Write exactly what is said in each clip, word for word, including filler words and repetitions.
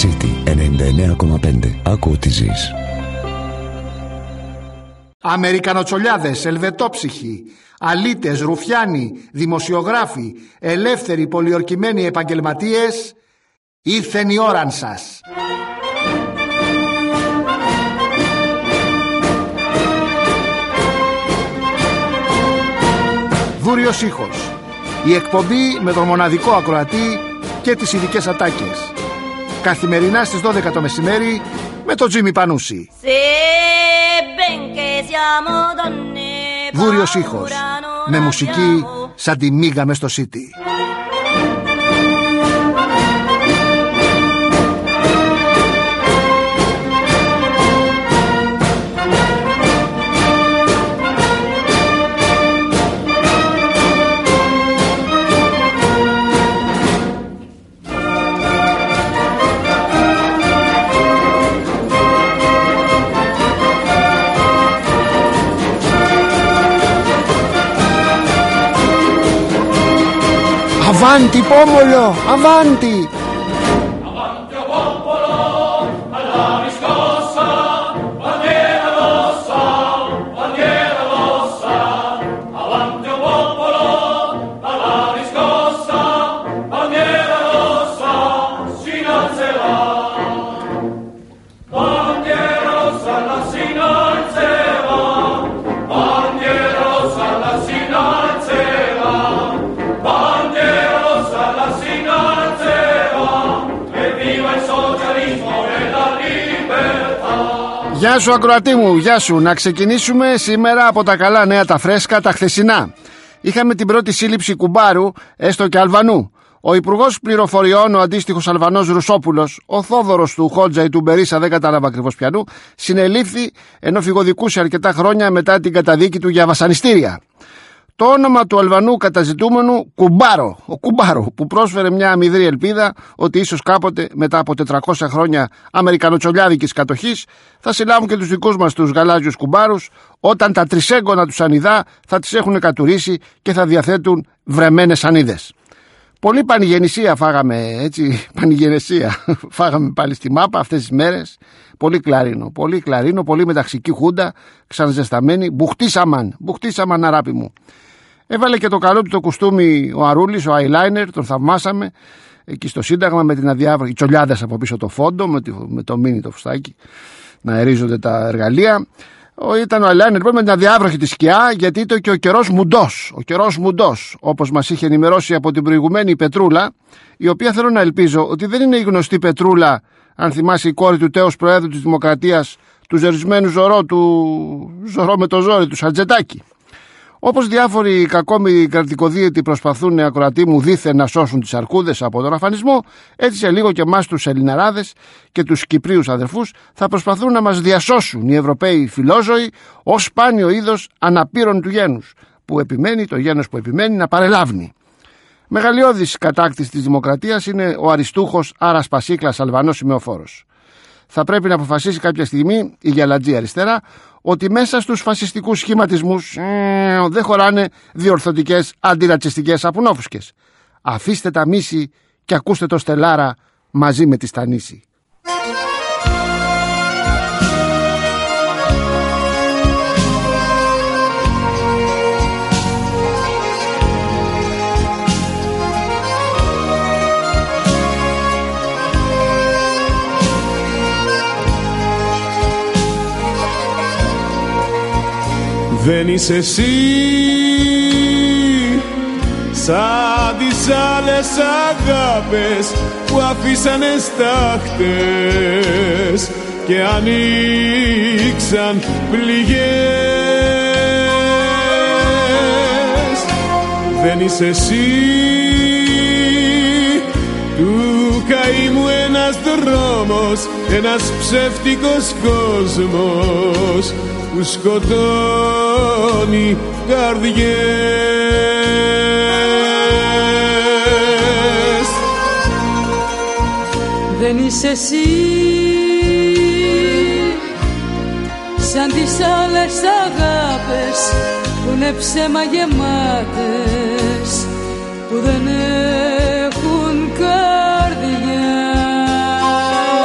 City ενενήντα εννέα κόμμα πέντε. Άκου ό,τι ζεις. Αμερικανοτσολιάδες, ελβετόψυχοι, αλήτες, ρουφιάνοι, δημοσιογράφοι, ελεύθεροι, πολιορκημένοι επαγγελματίες, ήρθεν η ώραν σας. Δούριος ήχος. Η εκπομπή με τον μοναδικό ακροατή και τις ειδικές ατάκες. Καθημερινά στις δώδεκα το μεσημέρι με τον Τζίμι Πανούση. Δούριος ήχος. Με μουσική σαν τη μίγα μες στο City. Avanti pomolo, avanti! Avanti o popolo, alla riscossa, bandiera rossa, bandiera rossa. Avanti o popolo, alla riscossa, bandiera rossa, si innalzerà. Bandiera rossa, la si innalzerà, bandiera rossa, la si innalzerà. Γεια σου ακροατή μου, γεια σου. Να ξεκινήσουμε σήμερα από τα καλά νέα, τα φρέσκα, τα χθεσινά. Είχαμε την πρώτη σύλληψη κουμπάρου, έστω και Αλβανού. Ο Υπουργός Πληροφοριών, ο αντίστοιχος Αλβανός Ρουσόπουλος, ο Θόδωρος του Χότζα ή του Μπερίσα, δεν κατάλαβα ακριβώς πιανού, συνελήφθη ενώ φυγοδικούσε αρκετά χρόνια μετά την καταδίκη του για βασανιστήρια. Το όνομα του Αλβανού καταζητούμενου Κουμπάρο, ο Κουμπάρο, που πρόσφερε μια αμυδρή ελπίδα ότι ίσως κάποτε μετά από τετρακόσια χρόνια αμερικανοτσολιάδικης κατοχής θα συλλάβουν και τους δικούς μας τους γαλάζιους κουμπάρους, όταν τα τρισέγγωνα του σανιδά θα τις έχουν κατουρίσει και θα διαθέτουν βρεμένες σανίδες. Πολύ πανηγεννησία φάγαμε, έτσι, πανηγεννησία φάγαμε πάλι στη μάπα αυτές τις μέρες. Πολύ κλαρίνο, πολύ κλαρίνο, πολύ μεταξική χούντα, ξαναζεσταμένη. Μπουχτίσαμαν, μπουχτίσαμαν αράπη μου. Έβαλε και το καλό του το κουστούμι ο Αρούλης, ο eyeliner, τον θαυμάσαμε. Εκεί στο Σύνταγμα με την αδιάβροχη, οι τσολιάδες από πίσω το φόντο, με, τη, με το μίνι το φουστάκι, να αερίζονται τα εργαλεία. Ο, ήταν ο eyeliner με την αδιάβροχη τη σκιά, γιατί ήταν και ο καιρός μουντός. Ο καιρός μουντός, όπως μας είχε ενημερώσει από την προηγουμένη η Πετρούλα, η οποία θέλω να ελπίζω ότι δεν είναι η γνωστή Πετρούλα, αν θυμάσαι, η κόρη του τέος Προέδρου της Δημοκρατίας, του ζερισμένου Ζωρό, του Ζωρό με το ζόρι, του Σατζετάκη. Όπως διάφοροι κακόμοιροι κρατικοδίαιτοι προσπαθούν, ακροατοί μου, δήθεν να σώσουν τις αρκούδες από τον αφανισμό, έτσι σε λίγο και εμάς τους Ελληναράδες και τους Κυπρίους αδερφούς θα προσπαθούν να μας διασώσουν οι Ευρωπαίοι φιλόζωοι ως σπάνιο είδος αναπήρων του γένους, που επιμένει, το γένος που επιμένει να παρελάβνει. Μεγαλειώδης κατάκτης της δημοκρατίας είναι ο αριστούχος Άρας Πασίκλας Αλβανός σημεοφόρος. Θα πρέπει να αποφασίσει κάποια στιγμή η γυαλατζή αριστερά ότι μέσα στους φασιστικούς σχηματισμούς ε, δεν χωράνε διορθωτικές αντιρατσιστικές απουνόφουσκες. Αφήστε τα μίση και ακούστε το Στελάρα μαζί με τη Στανίση. Δεν είσαι εσύ σαν τις άλλες αγάπες που αφήσανε στάχτες και ανοίξαν πληγές. Δεν είσαι εσύ του καημού ένας δρόμος, ένας ψεύτικος κόσμος που σκοτώνει καρδιές. Δεν είσαι εσύ σαν τις άλλες αγάπες που είναι ψέμα γεμάτες, που δεν έχουν καρδιά.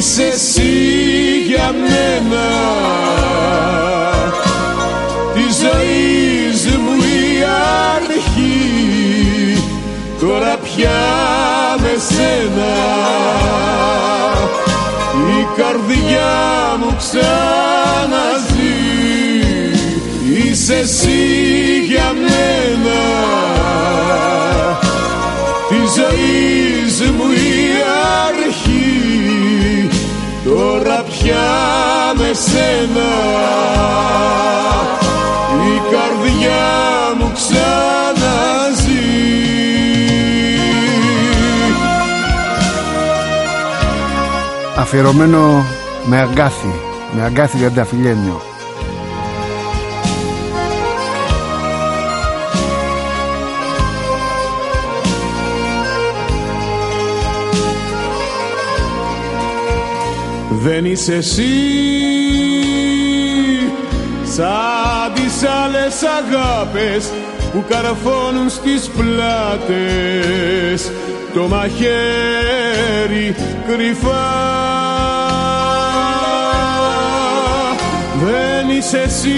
Είσαι εσύ για μένα, τη ζωής μου η αρχή, τώρα πια με σένα η καρδιά μου ξαναζεί. Είσαι εσύ για μένα, τη ζωής μου η αρχή, τώρα πια με σένα η καρδιά μου ξαναζεί. Αφιερωμένο με αγκάθι, με αγκάθι για Ταφυλένιο. Δεν είσαι εσύ σαν τις άλλες αγάπες που καρφώνουν στις πλάτες το μαχαίρι κρυφά. Δεν είσαι εσύ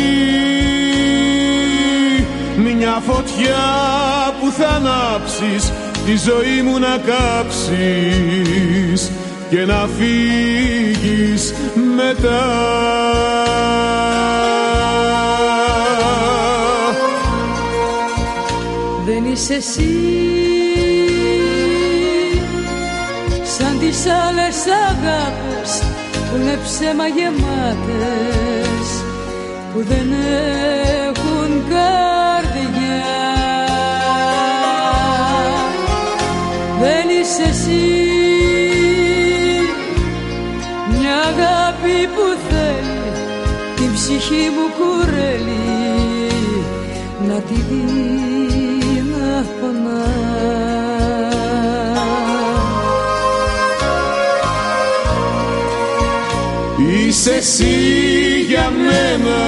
μια φωτιά που θα ανάψεις τη ζωή μου να κάψεις και να φύγεις μετά. Δεν είσαι εσύ σαν τις άλλες αγάπες που είναι ψέμα γεμάτες, που δεν έχουν καρδιά. Δεν είσαι εσύ μια αγάπη που θέλει την ψυχή μου κουρέλει να τη δει να πονά. Είσαι εσύ για μένα,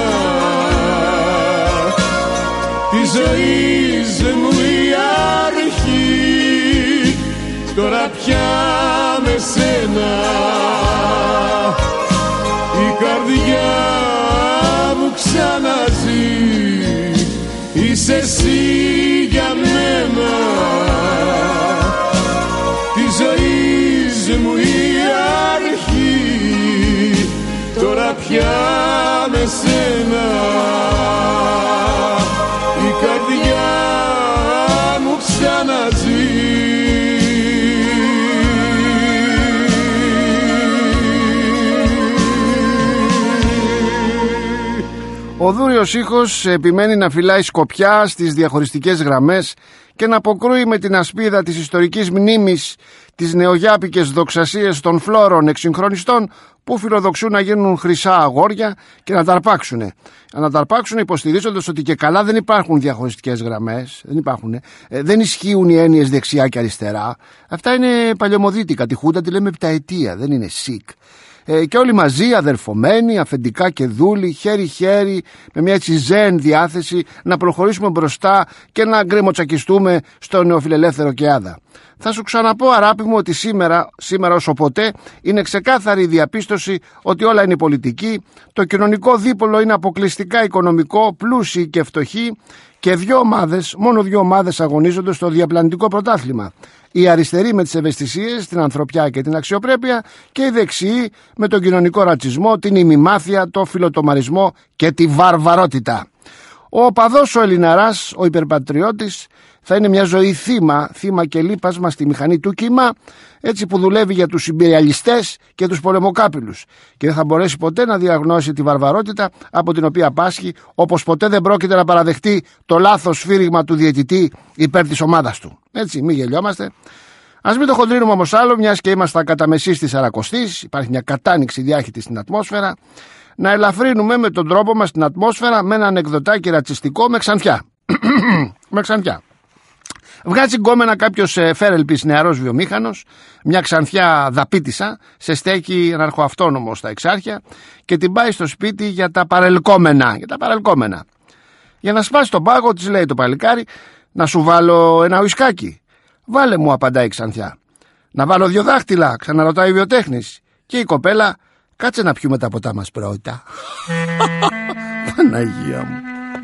τη ζωής μου η αρχή, τώρα πια με σένα η καρδιά μου ξαναζεί. Είσαι εσύ για μένα, τη ζωής μου η αρχή, τώρα πια με σένα η καρδιά μου ξαναζεί. Ο δούριος ήχος επιμένει να φυλάει σκοπιά στις διαχωριστικές γραμμές και να αποκρούει με την ασπίδα της ιστορικής μνήμης τις νεογιάπικες δοξασίες των φλόρων εξυγχρονιστών που φιλοδοξούν να γίνουν χρυσά αγόρια και να τα αρπάξουν. Να τα αρπάξουν υποστηρίζοντας ότι και καλά δεν υπάρχουν διαχωριστικές γραμμές, δεν υπάρχουν, ε, δεν ισχύουν οι έννοιες δεξιά και αριστερά. Αυτά είναι παλαιομοδίτικα, τη Χούντα τη λέμε επταετία, δεν είναι σικ. Ε, και όλοι μαζί αδερφωμένοι, αφεντικά και δούλοι, χέρι-χέρι, με μια έτσι ζεν διάθεση να προχωρήσουμε μπροστά και να γκρεμοτσακιστούμε στο νεοφιλελεύθερο κεάδα. Θα σου ξαναπώ, αράπη μου, ότι σήμερα, σήμερα όσο ποτέ είναι ξεκάθαρη η διαπίστωση ότι όλα είναι πολιτική, το κοινωνικό δίπολο είναι αποκλειστικά οικονομικό, πλούσιοι και φτωχοί και δύο ομάδες, μόνο δύο ομάδες αγωνίζονται στο διαπλανητικό πρωτάθλημα. Οι αριστεροί με τις ευαισθησίες, την ανθρωπιά και την αξιοπρέπεια και οι δεξιοί με τον κοινωνικό ρατσισμό, την ημιμάθεια, το φιλοτομαρισμό και τη βαρβαρότητα. Ο οπαδός, ο Ελληναράς, ο υπερπατριώτης θα είναι μια ζωή θύμα, θύμα και λείπασμα στη μηχανή του κύμα, έτσι που δουλεύει για τους ιμπεριαλιστές και τους πολεμοκάπηλους και δεν θα μπορέσει ποτέ να διαγνώσει τη βαρβαρότητα από την οποία πάσχει, όπως ποτέ δεν πρόκειται να παραδεχτεί το λάθος σφύριγμα του διαιτητή υπέρ της ομάδας του. Έτσι, μην γελιόμαστε. Ας μην το χοντρίνουμε όμως άλλο, μιας και είμαστε κατά μεσής της Σαρακοστής, υπάρχει μια κατάνοιξη διάχυτη στην ατμόσφαιρα, να ελαφρύνουμε με τον τρόπο μας την ατμόσφαιρα με ένα ανεκδοτάκι ρατσιστικό με ξανθιά. με ξανθιά. Βγάζει γκόμενα κάποιος ε, φέρελπης νεαρός βιομήχανος, μια ξανθιά δαπίτισσα, σε στέκει αναρχοαυτόνομο στα Εξάρχεια και την πάει στο σπίτι για τα παρελκόμενα. Για τα παρελκόμενα. Για να σπάσει τον πάγο, της λέει το παλικάρι, να σου βάλω ένα ουισκάκι. Βάλε μου, απαντάει η ξανθιά. Να βάλω δύο δάχτυλα, ξαναρωτάει ο βιοτέχνης. Και η κοπέλα, κάτσε να πιούμε τα ποτά μας πρώτα. Παναγία μου.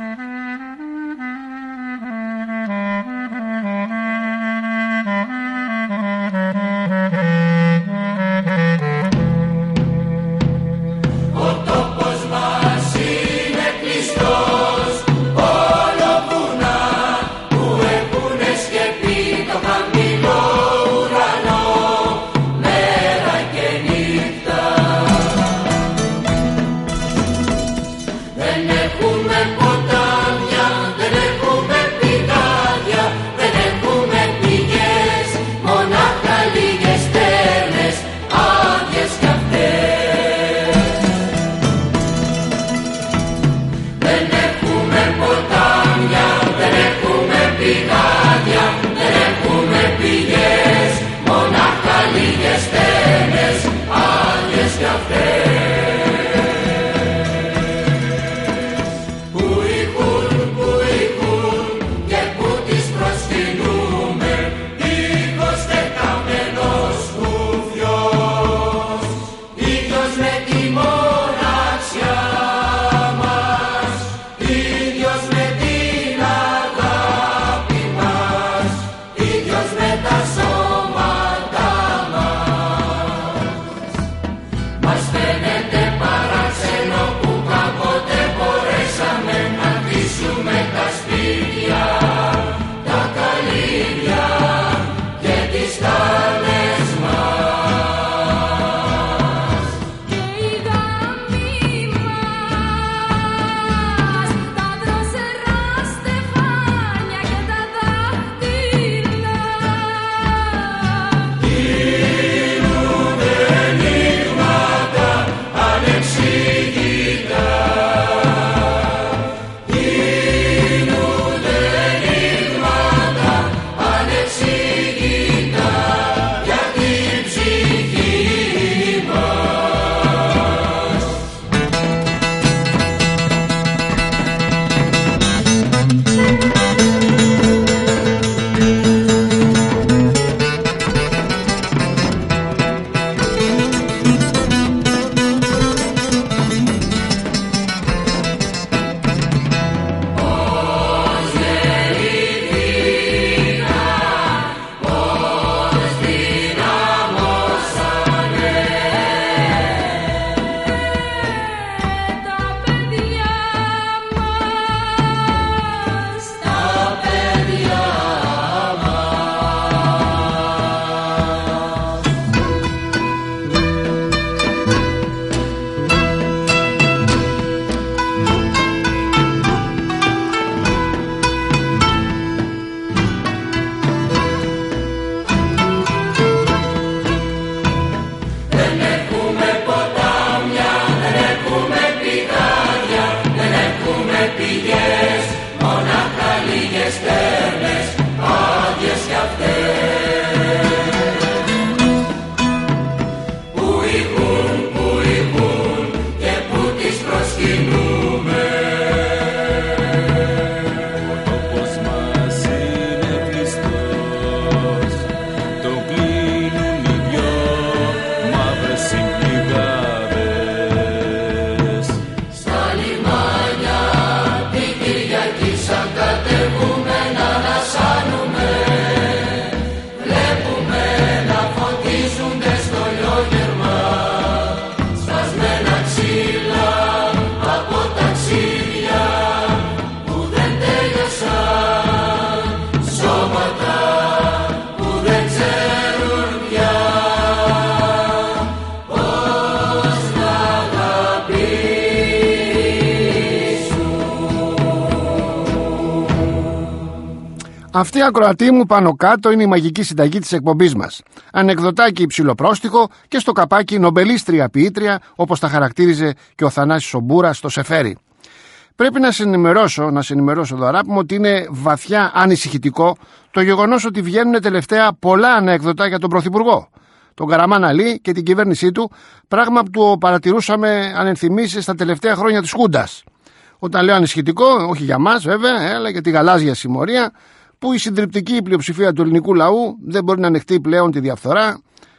Αυτή η ακροατή μου πάνω κάτω είναι η μαγική συνταγή της εκπομπής μας. Ανεκδοτάκι υψηλοπρόστιχο και στο καπάκι νομπελίστρια ποιήτρια, όπως τα χαρακτήριζε και ο Θανάσης ο Μπούρας στο Σεφέρι. Πρέπει να συνημερώσω, να συνημερώσω εδώ αγάπη μου, ότι είναι βαθιά ανησυχητικό το γεγονός ότι βγαίνουν τελευταία πολλά ανέκδοτα για τον Πρωθυπουργό, τον Καραμάν Αλή και την κυβέρνησή του, πράγμα που το παρατηρούσαμε αν ενθυμίσει στα τελευταία χρόνια της Χούντας. Όταν λέω ανησυχητικό, όχι για μας βέβαια, αλλά για τη γαλάζια συμμορία, που η συντριπτική πλειοψηφία του ελληνικού λαού δεν μπορεί να ανεχτεί πλέον τη διαφθορά,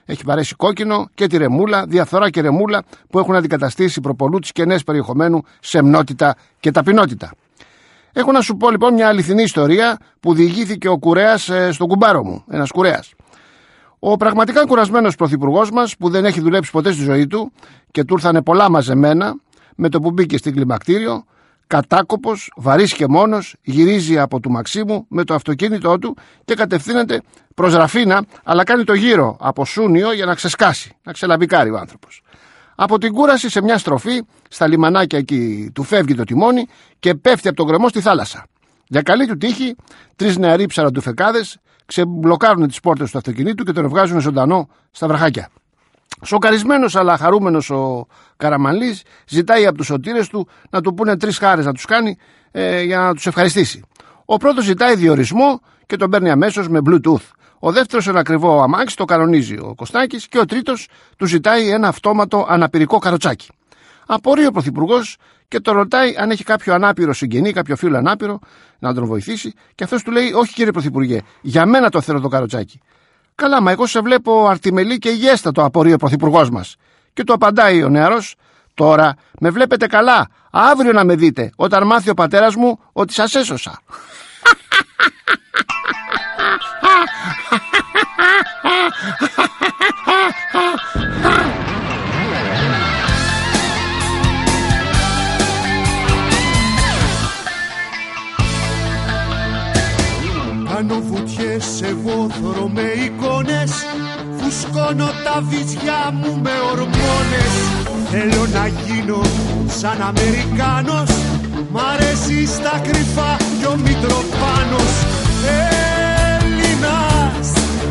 Έχει παρέσει κόκκινο και τη ρεμούλα, διαφθορά και ρεμούλα που έχουν αντικαταστήσει προπολούτες κενές περιεχομένου, σεμνότητα και ταπεινότητα. Έχω να σου πω λοιπόν μια αληθινή ιστορία που διηγήθηκε ο κουρέας ε, στον κουμπάρο μου, ένας κουρέας. Ο πραγματικά κουρασμένος πρωθυπουργός μας, που δεν έχει δουλέψει ποτέ στη ζωή του και του ήρθανε πολλά μαζεμένα, με το που μπήκε στην κλιμακτήριο, κατάκοπος, βαρύς και μόνος, γυρίζει από του Μαξίμου με το αυτοκίνητό του και κατευθύνεται προς Ραφίνα, αλλά κάνει το γύρο από Σούνιο για να ξεσκάσει, να ξελαμπικάρει ο άνθρωπος. Από την κούραση σε μια στροφή, στα λιμανάκια εκεί του φεύγει το τιμόνι και πέφτει από τον γκρεμό στη θάλασσα. Για καλή του τύχη, τρεις νεαροί ψαραντουφεκάδες ξεμπλοκάρουν τις πόρτες του αυτοκινήτου και τον βγάζουν ζωντανό στα βραχάκια. Σοκαρισμένος αλλά χαρούμενος ο Καραμανλής ζητάει από τους σωτήρες του να του πούνε τρεις χάρες να τους κάνει ε, για να τους ευχαριστήσει. Ο πρώτος ζητάει διορισμό και τον παίρνει αμέσως με Bluetooth. Ο δεύτερος ένα ακριβό αμάξι, το κανονίζει ο Κωστάκης, και ο τρίτος του ζητάει ένα αυτόματο αναπηρικό καροτσάκι. Απορεί ο Πρωθυπουργός και τον ρωτάει αν έχει κάποιο ανάπηρο συγγενή, κάποιο φίλο ανάπηρο να τον βοηθήσει, και αυτός του λέει: όχι κύριε Πρωθυπουργέ, για μένα το θέλω το καροτσάκι. Καλά, μα εγώ σε βλέπω αρτιμελή και υγιέστατο, απορεί ο Πρωθυπουργός μας. Και του απαντάει ο νεαρός: τώρα με βλέπετε καλά, αύριο να με δείτε, όταν μάθει ο πατέρας μου ότι σας έσωσα. Κάνω βουτιές σε βόθρο με εικόνες, φουσκώνω τα βυζιά μου με ορμόνες. Θέλω να γίνω σαν Αμερικάνος, μ' αρέσει στα κρυφά κι ο Μητροπάνος. Έλληνας,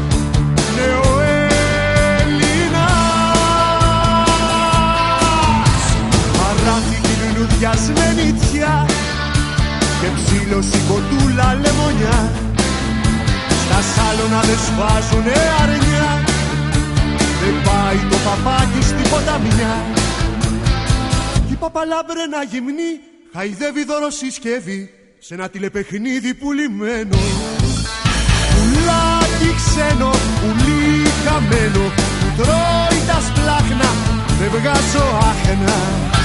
νεοέλληνας, παράθηκη λουλουδιασμένη τιά και ψήλωση κοντούλα λεμονιά. Στα σάλωνα δεν σφάζουνε αρνιά, δεν πάει το παπάκι στην ποταμιά. Κι η παπαλάμπρενα γυμνή χαϊδεύει δωροσυσκεύη σε ένα τηλεπαιχνίδι πουλημένο. Πουλάκι ξένο, πουλί χαμένο, που τρώει τα σπλάχνα, δεν βγάζω άχνα.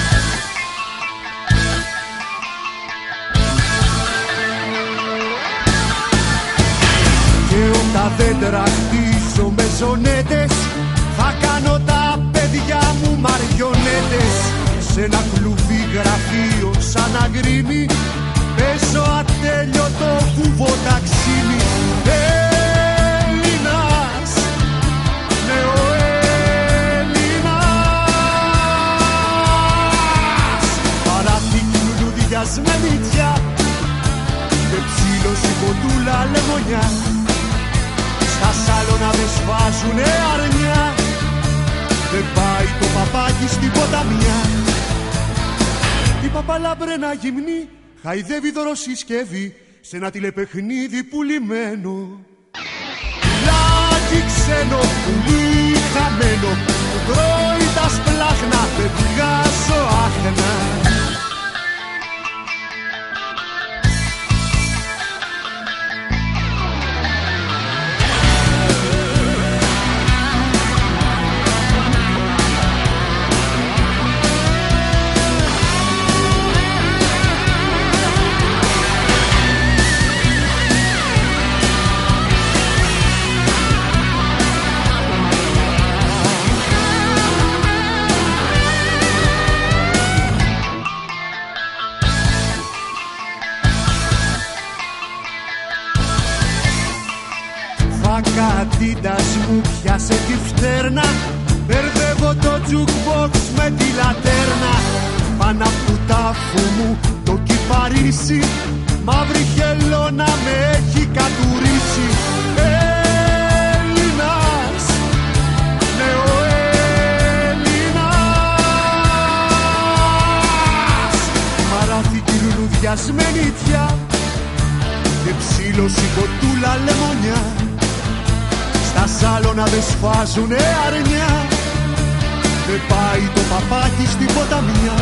Και όταν δέντρα χτίζω με ζωνέτες, θα κάνω τα παιδιά μου μαριονέτες. Σε ένα κλουβί γραφείο σαν αγκρίμι, παίζω ατέλειωτο κουβοταξίμι. Έλληνας, νεοέλληνας, παράθηκη λουλουδιασμένη τιά και ψήλωση κοντούλα λεμονιά. Στα σάλωνα δεν σφάζουνε αρνιά, δεν πάει το παπάκι στην ποταμιά. Η παπαλάμπρενα γυμνή χαϊδεύει δωροσυσκεύη σε ένα τηλεπαιχνίδι πουλημένο. Πουλάκι ξένο, πουλί χαμένο, που τρώει τα σπλάχνα, δεν βγάζω άχνα. Κατήτας μου πιάσε τη φτέρνα, μπερδεύω το jukebox με τη λατέρνα. Πάνω απ' του τάφου μου το κυπαρίσι, μαύρη χελώνα με έχει κατουρίσει. Έλληνας, νεοέλληνας, μαράθηκη λουλουδιασμένη τιά και ψήλωση κοντούλα λεμονιά. Στα σάλωνα δεν σφάζουνε αρνιά, δεν πάει το παπάκι στην ποταμιά.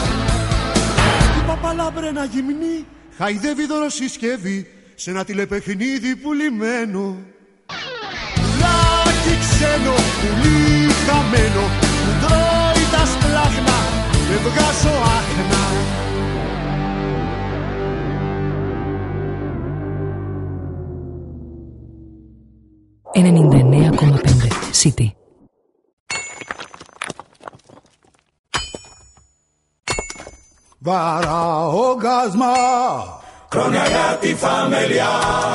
Η παπαλάμπρενα γυμνή χαϊδεύει δωροσυσκεύη σε ένα τηλεπαιχνίδι πουλημένο. Πουλάκι ξένο πουλί χαμένο που τρώει τα σπλάχνα, δεν βγάζω άχνα. ενενήντα εννέα κόμμα πέντε City. Βαραόγκασμα, Χρόνια για τη φαμελιά.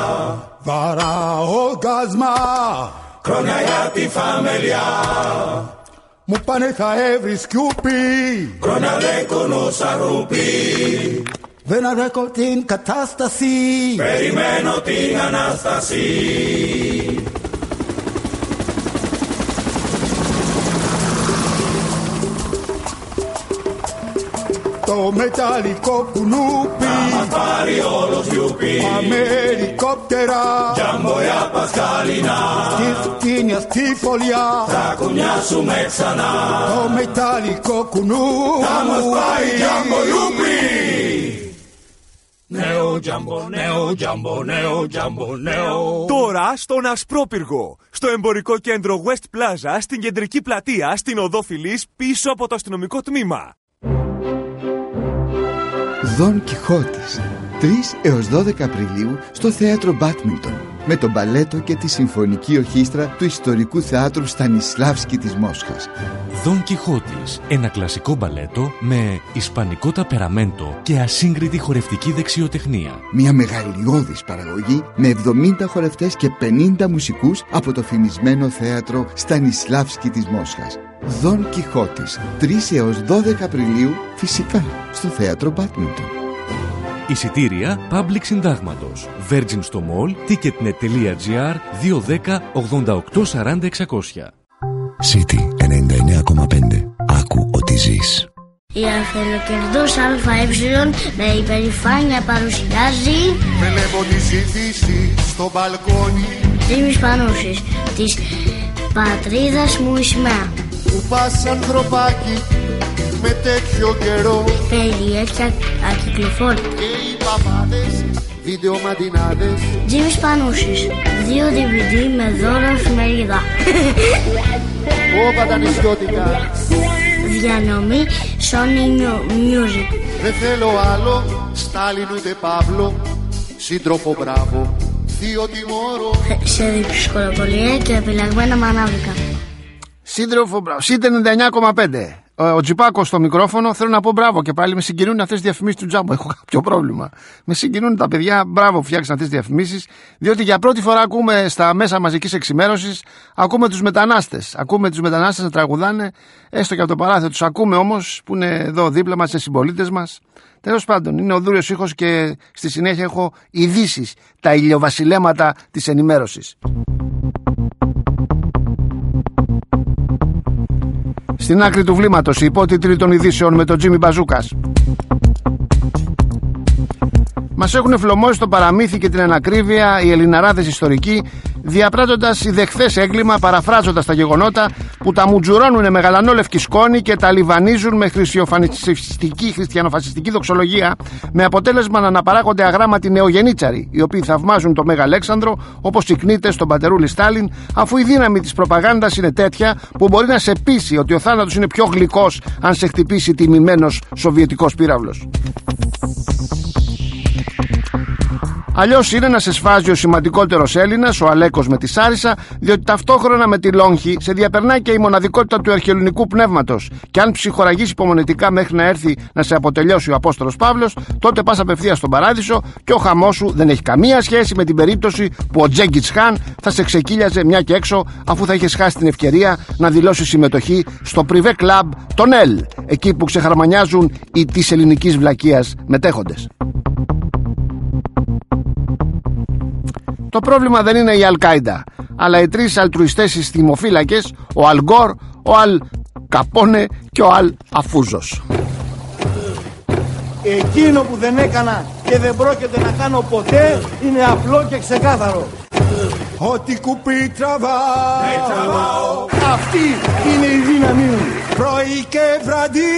βαραόγκασμα, Χρόνια για τη φαμελιά. μου πάνε θα έβρι σκιούπι, Χρόνια δε κουνούσα ρούπι. δεν αρέκω την κατάσταση. Περιμένω την Ανάσταση. Το μεταλλικό κουνούπι Θα μας πάρει όλος γιούπι. πάμε ελικόπτερα Τζαμποιά πασκαλινά. στη φτύνια στη φωλιά. Θα κουνιάσουμε ξανά. Το μεταλλικό κουνούπι Θα μας πάει τζαμπο γιούπι. Νέο τζαμπο, νέο τζαμπο, νέο τζαμπο, νέο. Τώρα στον Ασπρόπυργο, στο εμπορικό κέντρο West Plaza, στην κεντρική πλατεία, στην Οδό Φιλής, πίσω από το αστυνομικό τμήμα. Δον Κιχώτης, τρεις έως δώδεκα Απριλίου στο θέατρο Μπάτμιντον, με τον μπαλέτο και τη συμφωνική ορχήστρα του ιστορικού θεάτρου Στανισλάβσκι της Μόσχας. Δον Κιχώτης, ένα κλασικό μπαλέτο με ισπανικό ταπεραμέντο και ασύγκριτη χορευτική δεξιοτεχνία. Μια μεγαλειώδης παραγωγή με εβδομήντα χορευτές και πενήντα μουσικούς από το φημισμένο θέατρο Στανισλάβσκι της Μόσχας. Δον Κιχώτης, τρεις έως δώδεκα Απριλίου, φυσικά στο θέατρο Μπάτμιντον. Εισιτήρια Public Συντάγματος. Virgin στο Mall, ticketnet.gr δύο δέκα ογδόντα οκτώ σαράντα εξακόσια. City ενενήντα εννέα κόμμα πέντε. Άκου ότι ζεις. Η Αφελοκερδός ΑΕ με υπερηφάνεια παρουσιάζει Βλέπω τη ζήτηση στο μπαλκόνι Τζίμις Πανούσης, της πατρίδας μου η σημαία. που πας ανθρωπάκι με τέτοιο καιρό. Περιέργεια ακυκλοφόρητα. Και οι παπάδες, βίντεο μαντινάδες. Τζίμις Πανούσης, δύο ντι βι ντι με δώρο εφημερίδα. Όπα τα νησιώτικα. Διανομή Sony Music. Δεν θέλω άλλο, Στάλιν ούτε Παύλο. Σύντροφο μπράβο, θείο τιμώρο. Σε δυσκολοπολία και επιλεγμένα μανάβρικα. Σύντροφο, μπράβο. Σύντε ενενήντα εννέα κόμμα πέντε. Ο Τζιπάκος στο μικρόφωνο. Θέλω να πω μπράβο και πάλι. Με συγκινούν αυτές τις διαφημίσεις του Τζάμπο. Έχω κάποιο πρόβλημα. Με συγκινούν τα παιδιά. Μπράβο, φτιάξαν αυτές τις διαφημίσεις. Διότι για πρώτη φορά ακούμε στα μέσα μαζικής εξημέρωσης, ακούμε τους μετανάστες. Ακούμε τους μετανάστες να τραγουδάνε, έστω και από το παράθυρο τους. Ακούμε όμως που είναι εδώ δίπλα μας, σε συμπολίτες μας. Τέλος πάντων, είναι ο δούριος ήχος και στη συνέχεια έχω ειδήσεις, τα ηλιοβασιλέματα της ενημέρωσης. Στην άκρη του βλήματος, οι υπότιτλοι των ειδήσεων με τον Τζίμι Μπαζούκας. Μας έχουν φλωμώσει στο παραμύθι και την ανακρίβεια οι Ελληναράδες ιστορικοί, διαπράττοντας ιδεχθές έγκλημα, παραφράζοντας τα γεγονότα που τα μουτζουρώνουν με γαλανόλευκη σκόνη και τα λιβανίζουν με χριστιανοφασιστική, χριστιανοφασιστική δοξολογία, με αποτέλεσμα να αναπαράγονται αγράμματοι νεογενίτσαροι, οι οποίοι θαυμάζουν τον Μέγα Αλέξανδρο όπως συκνείται στον πατερούλη Στάλιν, αφού η δύναμη της προπαγάνδας είναι τέτοια που μπορεί να σε πείσει ότι ο θάνατος είναι πιο γλυκός αν σε χτυπήσει τιμημένος σοβιετικός πύραυλος. Αλλιώς είναι να σε σφάζει ο σημαντικότερος Έλληνας, ο Αλέκος με τη Σάρισα, διότι ταυτόχρονα με τη Λόγχη σε διαπερνάει και η μοναδικότητα του αρχαιοελληνικού πνεύματος. Και αν ψυχοραγείς υπομονετικά μέχρι να έρθει να σε αποτελειώσει ο Απόστολος Παύλος, τότε πας απευθείας στον παράδεισο και ο χαμός σου δεν έχει καμία σχέση με την περίπτωση που ο Τζέγκιτς Χάν θα σε ξεκύλιαζε μια και έξω, αφού θα είχες χάσει την ευκαιρία να δηλώσει συμμετοχή στο πριβέ κλαμπ των Ελ, εκεί που ξεχαρμανιάζουν οι της ελληνικής βλακείας μετέχοντες. Το πρόβλημα δεν είναι η Αλ-Κάιντα, αλλά οι τρεις αλτρουιστές συστημοφύλακες, ο Αλ Γκόρ, ο Αλ Καπόνε και ο Αλ Αφούζος. Εκείνο που δεν έκανα και δεν πρόκειται να κάνω ποτέ είναι απλό και ξεκάθαρο. Ό,τι κουπί τραβάω, Αυτή είναι η δύναμή μου. πρωί και βραδύ,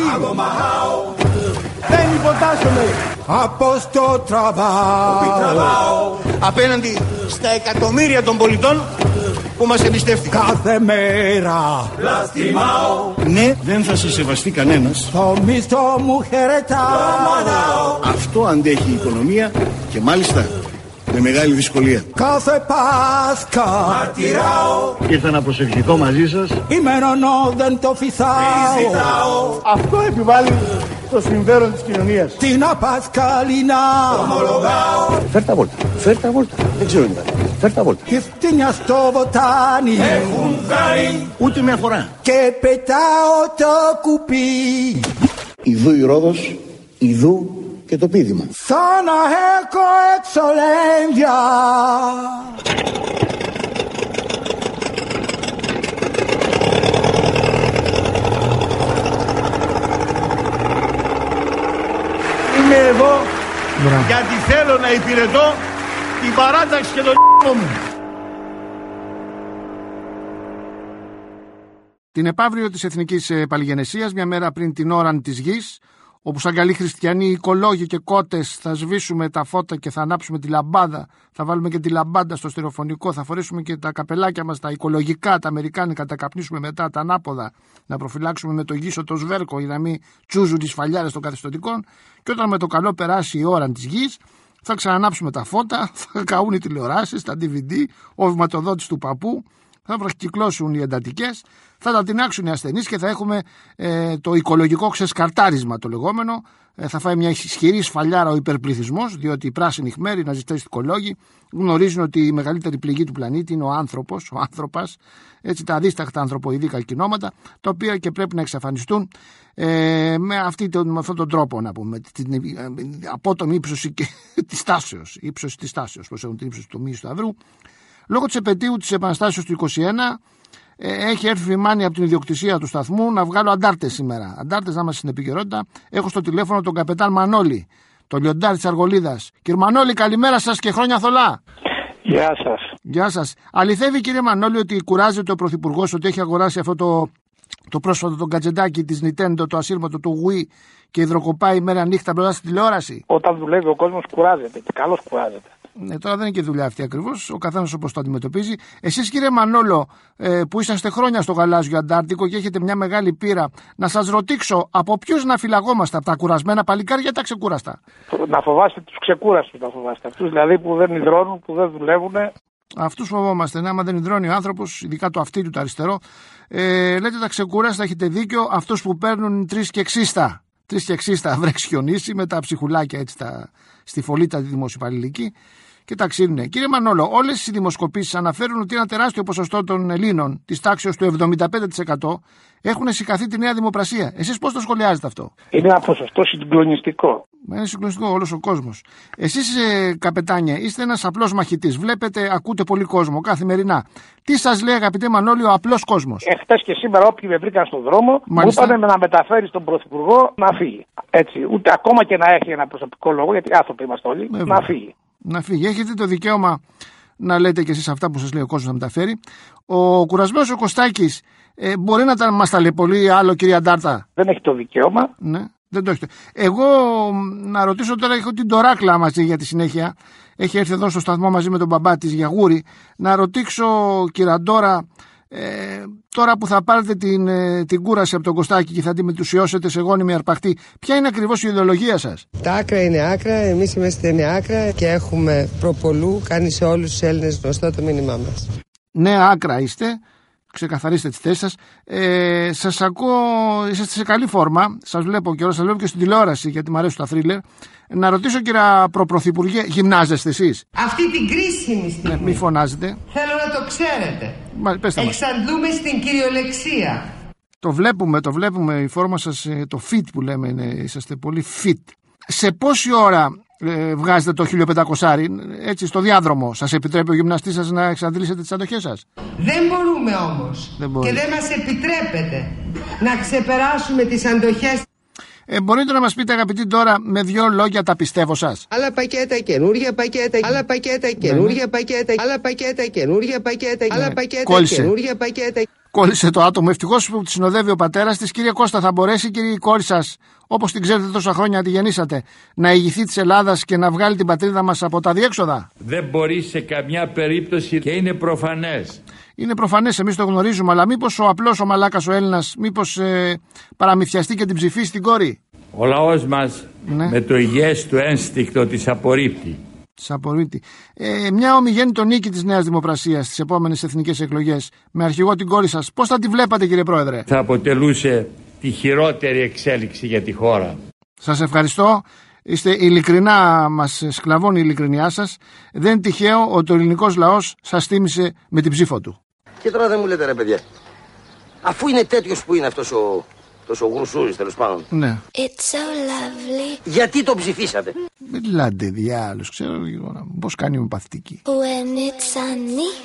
Δεν υποτάσσομαι από στο τραβάω. απέναντι στα εκατομμύρια των πολιτών που μας εμπιστεύτηκε. Κάθε μέρα λαστιμάω. Ναι, δεν θα σε σεβαστεί κανένας. Το μισθό μου χαιρετάω. Αυτό αντέχει η οικονομία και μάλιστα με μεγάλη δυσκολία. Κάθε Πάσχα μαρτυράω. Ήρθα ένα προσευχητό μαζί σας. Ημερονό δεν το φυσάω. Αυτό επιβάλλει το συμφέρον της κοινωνίας. Την Πασκαλίνα ομολογάω. Φέρ' τα βόλτα, φέρ' τα βόλτα. Δεν ξέρω τι θα. Φέρ' τα βόλτα. Και φτύνια στο βοτάνι έχουν χάρη. Ούτε μια φορά. Και πετάω το κουπί. Ιδού η Ρόδος, ιδού και το πείδημα. Σαν να έχω εξολένδια. Είμαι εδώ Μπράβο. γιατί θέλω να υπηρετώ την παράταξη και τον μου. Την επαύριο της Εθνικής Παλιγενεσίας, μια μέρα πριν την ώραν της γης, όπου σαν καλοί χριστιανοί, οικολόγοι και κότες θα σβήσουμε τα φώτα και θα ανάψουμε τη λαμπάδα, θα βάλουμε και τη λαμπάντα στο στερεοφωνικό, θα φορέσουμε και τα καπελάκια μας, τα οικολογικά, τα αμερικάνικα, τα καπνίσουμε μετά τα ανάποδα, να προφυλάξουμε με το γύσο το σβέρκο για να μην τσούζουν τις φαλιάρες των καθεστωτικών, και όταν με το καλό περάσει η ώρα της γης, θα ξανανάψουμε τα φώτα, θα καούν οι τηλεοράσεις, τα ντι βι ντι, ο βηματοδότης του παππού, θα βραχυκλώσουν οι εντατικές, θα τα τεινάξουν οι ασθενείς και θα έχουμε ε, το οικολογικό ξεσκαρτάρισμα το λεγόμενο. Ε, θα φάει μια ισχυρή σφαλιάρα ο υπερπληθυσμός, διότι οι πράσινοι χμέροι, οι ναζιστές οικολόγοι, γνωρίζουν ότι η μεγαλύτερη πληγή του πλανήτη είναι ο άνθρωπος, ο άνθρωπος, έτσι τα αδίσταχτα ανθρωποειδή καρκινώματα, τα οποία και πρέπει να εξαφανιστούν ε, με, αυτή, με αυτόν τον τρόπο, να πούμε, την ε, απότομη ύψωση και της τάσεως, ύψωση της τάσεως, πώς έχουν την ύψωση του μη σταυρού. Λόγω της επετείου της Επαναστάσεως του είκοσι ένα, ε, έχει έρθει η μάνη από την ιδιοκτησία του σταθμού να βγάλω αντάρτες σήμερα. Αντάρτες να είμαστε στην επικαιρότητα. Έχω στο τηλέφωνο τον καπετάν Μανώλη, το λιοντάρι της Αργολίδας. Κύριε Μανώλη, καλημέρα σας και χρόνια θολά. Γεια σας. Γεια σας. Αληθεύει, κύριε Μανώλη, ότι κουράζεται ο Πρωθυπουργός ότι έχει αγοράσει αυτό το, το πρόσφατο τον κατζεντάκι της Nintendo, το ασύρματο του Wii, και υδροκοπάει μέρα νύχτα μπροστά στη τηλεόραση? Όταν δουλεύει ο κόσμος κουράζεται και καλώς κουράζεται. Ναι, τώρα δεν είναι και δουλειά αυτή ακριβώς. Ο καθένας όπως το αντιμετωπίζει. Εσείς, κύριε Μανόλο, ε, που είσαστε χρόνια στο γαλάζιο Αντάρτικο και έχετε μια μεγάλη πείρα, να σας ρωτήσω από ποιους να φυλαγόμαστε, από τα κουρασμένα παλικάρια ή τα ξεκούραστα? Να φοβάστε τους ξεκούραστους, να φοβάστε. Αυτούς δηλαδή που δεν υδρώνουν, που δεν δουλεύουν. Αυτούς φοβόμαστε. Ναι, άμα δεν υδρώνει ο άνθρωπος, ειδικά το αυτί του το αριστερό. Ε, λέτε τα ξεκούραστα, έχετε δίκιο. Αυτούς που παίρνουν τρεις και εξήντα. Τρεις και εξήντα βρέξει χιονίσει με τα ψυχουλάκια έτσι τα, στη φωλήτα τη δημοσιοπαλληλική και τα ξύνουνε. Κύριε Μανόλο, όλες οι δημοσκοπήσεις αναφέρουν ότι ένα τεράστιο ποσοστό των Ελλήνων της τάξης του εβδομήντα πέντε τοις εκατό έχουν σηκαθεί τη Νέα Δημοπρασία. Εσείς πώς το σχολιάζετε αυτό? Είναι ένα ποσοστό συγκλονιστικό. Είναι συγκλονιστικό όλος ο κόσμος. Εσείς, ε, καπετάνια, είστε ένας απλός μαχητής. Βλέπετε, ακούτε πολύ κόσμο καθημερινά. Τι σας λέει, αγαπητέ Μανώλη, ο απλός κόσμος? Εχθές και σήμερα, όποιοι με βρήκαν στον δρόμο, μάλιστα, μου είπαν να μεταφέρει στον Πρωθυπουργό να φύγει. Έτσι, ούτε ακόμα και να έχει ένα προσωπικό λόγο, γιατί άνθρωποι είμαστε όλοι, ε, να φύγει. Να φύγει. Έχετε το δικαίωμα να λέτε κι εσείς αυτά που σας λέει ο κόσμος να μεταφέρει. Ο κουρασμένος ο Κωστάκης ε, μπορεί να τα, μας τα λέει πολύ άλλο, κυρία Αντάρτα? Δεν έχει το δικαίωμα. Ναι, δεν το έχετε. Εγώ να ρωτήσω τώρα, έχω την Τωράκλα μαζί για τη συνέχεια. Έχει έρθει εδώ στο σταθμό μαζί με τον μπαμπά της Γιαγούρη. Να ρωτήσω, κυρία Ντόρα, ε, τώρα που θα πάρετε την, ε, την κούραση από τον Κωστάκη και θα τη μετουσιώσετε σε γόνιμη αρπαχτή, ποια είναι ακριβώς η ιδεολογία σας? Τα άκρα είναι άκρα, εμείς είμαστε είναι άκρα και έχουμε προπολού κάνει σε όλους τους Έλληνες γνωστό το μήνυμά μας. Νέα άκρα είστε, ξεκαθαρίστε τις θέσεις σας. Ε, σας ακούω, είσαστε σε καλή φόρμα, σας βλέπω και όλα, σας βλέπω και στην τηλεόραση γιατί μου αρέσουν τα θρίλερ. Να ρωτήσω, κύριε Προπρωθυπουργέ, γυμνάζεστε εσείς? Αυτή την κρίσιμη στιγμή, ναι, μη φωνάζετε, θέλω να το ξέρετε. Μα, πέστε μας. Εξαντλούμε στην κυριολεξία. Το βλέπουμε, το βλέπουμε, η φόρμα σας, το fit που λέμε, είναι, είσαστε πολύ fit. Σε πόση ώρα ε, βγάζετε το χίλια πεντακόσια, έτσι, στο διάδρομο? Σας επιτρέπει ο γυμναστής σας να εξαντλήσετε τις αντοχές σας? Δεν μπορούμε όμως δεν και δεν μας επιτρέπεται να ξεπεράσουμε τις αντοχές. Ε, μπορείτε να μας πείτε, αγαπητοί, τώρα με δύο λόγια τα πιστεύω σας? Άλλα πακέτα, καινούργια πακέτα, άλλα πακέτα, καινούργια πακέτα, άλλα πακέτα, καινούργια πακέτα, άλλα πακέτα, καινούργια πακέτα. κόλλησε το άτομο. Ευτυχώς που τη συνοδεύει ο πατέρας της. Κύριε Κώστα, θα μπορέσει, κύριε, η κόρη σας, όπως την ξέρετε τόσα χρόνια τη γεννήσατε, να ηγηθεί της Ελλάδας και να βγάλει την πατρίδα μας από τα διέξοδα? Δεν μπορεί σε καμιά περίπτωση και είναι προφανές. Είναι προφανές, εμείς το γνωρίζουμε, αλλά μήπως ο απλός ο μαλάκας ο Έλληνας, μήπως ε, παραμυθιαστεί και την ψηφίσει την κόρη? Ο λαός μας ναι. με το υγιές του ένστικτο της απορρίπτει. Της απορρίπτει. Ε, μια ομιγέννητο νίκη της Νέας Δημοκρασίας στις επόμενες εθνικές εκλογές με αρχηγό την κόρη σας, πώς θα τη βλέπατε, κύριε Πρόεδρε? Θα αποτελούσε τη χειρότερη εξέλιξη για τη χώρα. Σας ευχαριστώ. Είστε ειλικρινά, μας σκλαβώνει η ειλικρινιά σας. Δεν είναι τυχαίο ότι ο ελληνικός λαός σας τίμησε με την ψήφο του. Και τώρα δεν μου λέτε, ρε παιδιά, αφού είναι τέτοιος που είναι αυτός ο, ο γρουσούρης, τέλος πάντων. Ναι. It's so lovely. Γιατί τον ψηφίσατε? Μιλάτε διάλος, ξέρω πώς κάνει η παθητική. When it's sunny.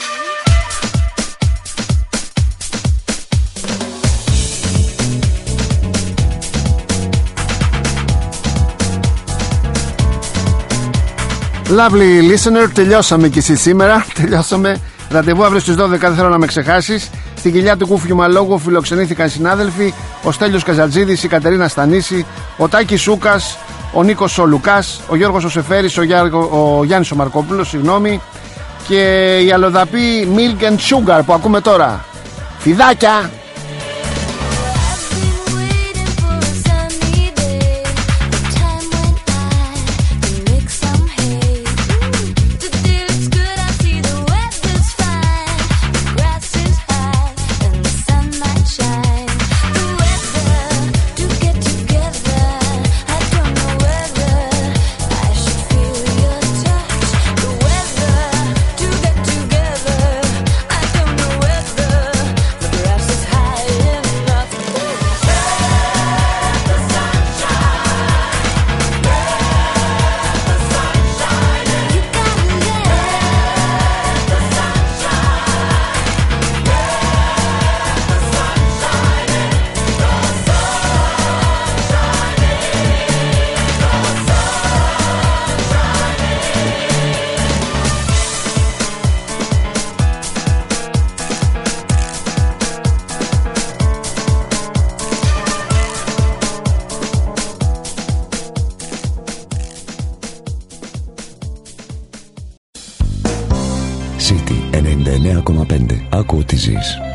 Lovely listener, τελειώσαμε και εσείς σήμερα. Τελειώσαμε. Ραντεβού αύριο στις δώδεκα, δεν θέλω να με ξεχάσεις. Στην κοιλιά του Κούφιου Μαλόγου φιλοξενήθηκαν συνάδελφοι: ο Στέλιος Καζατζίδης, η Κατερίνα Στανίση, ο Τάκης Σούκας, ο Νίκος ο Λουκάς, ο Γιώργος ο Σεφέρης, ο, Γιάργο, ο Γιάννης ο Μαρκόπουλος, συγγνώμη, και η αλλοδαπή Milk and Sugar που ακούμε τώρα. Φιδάκια! City ενενήντα εννέα κόμμα πέντε. Άκου ό,τι ζεις.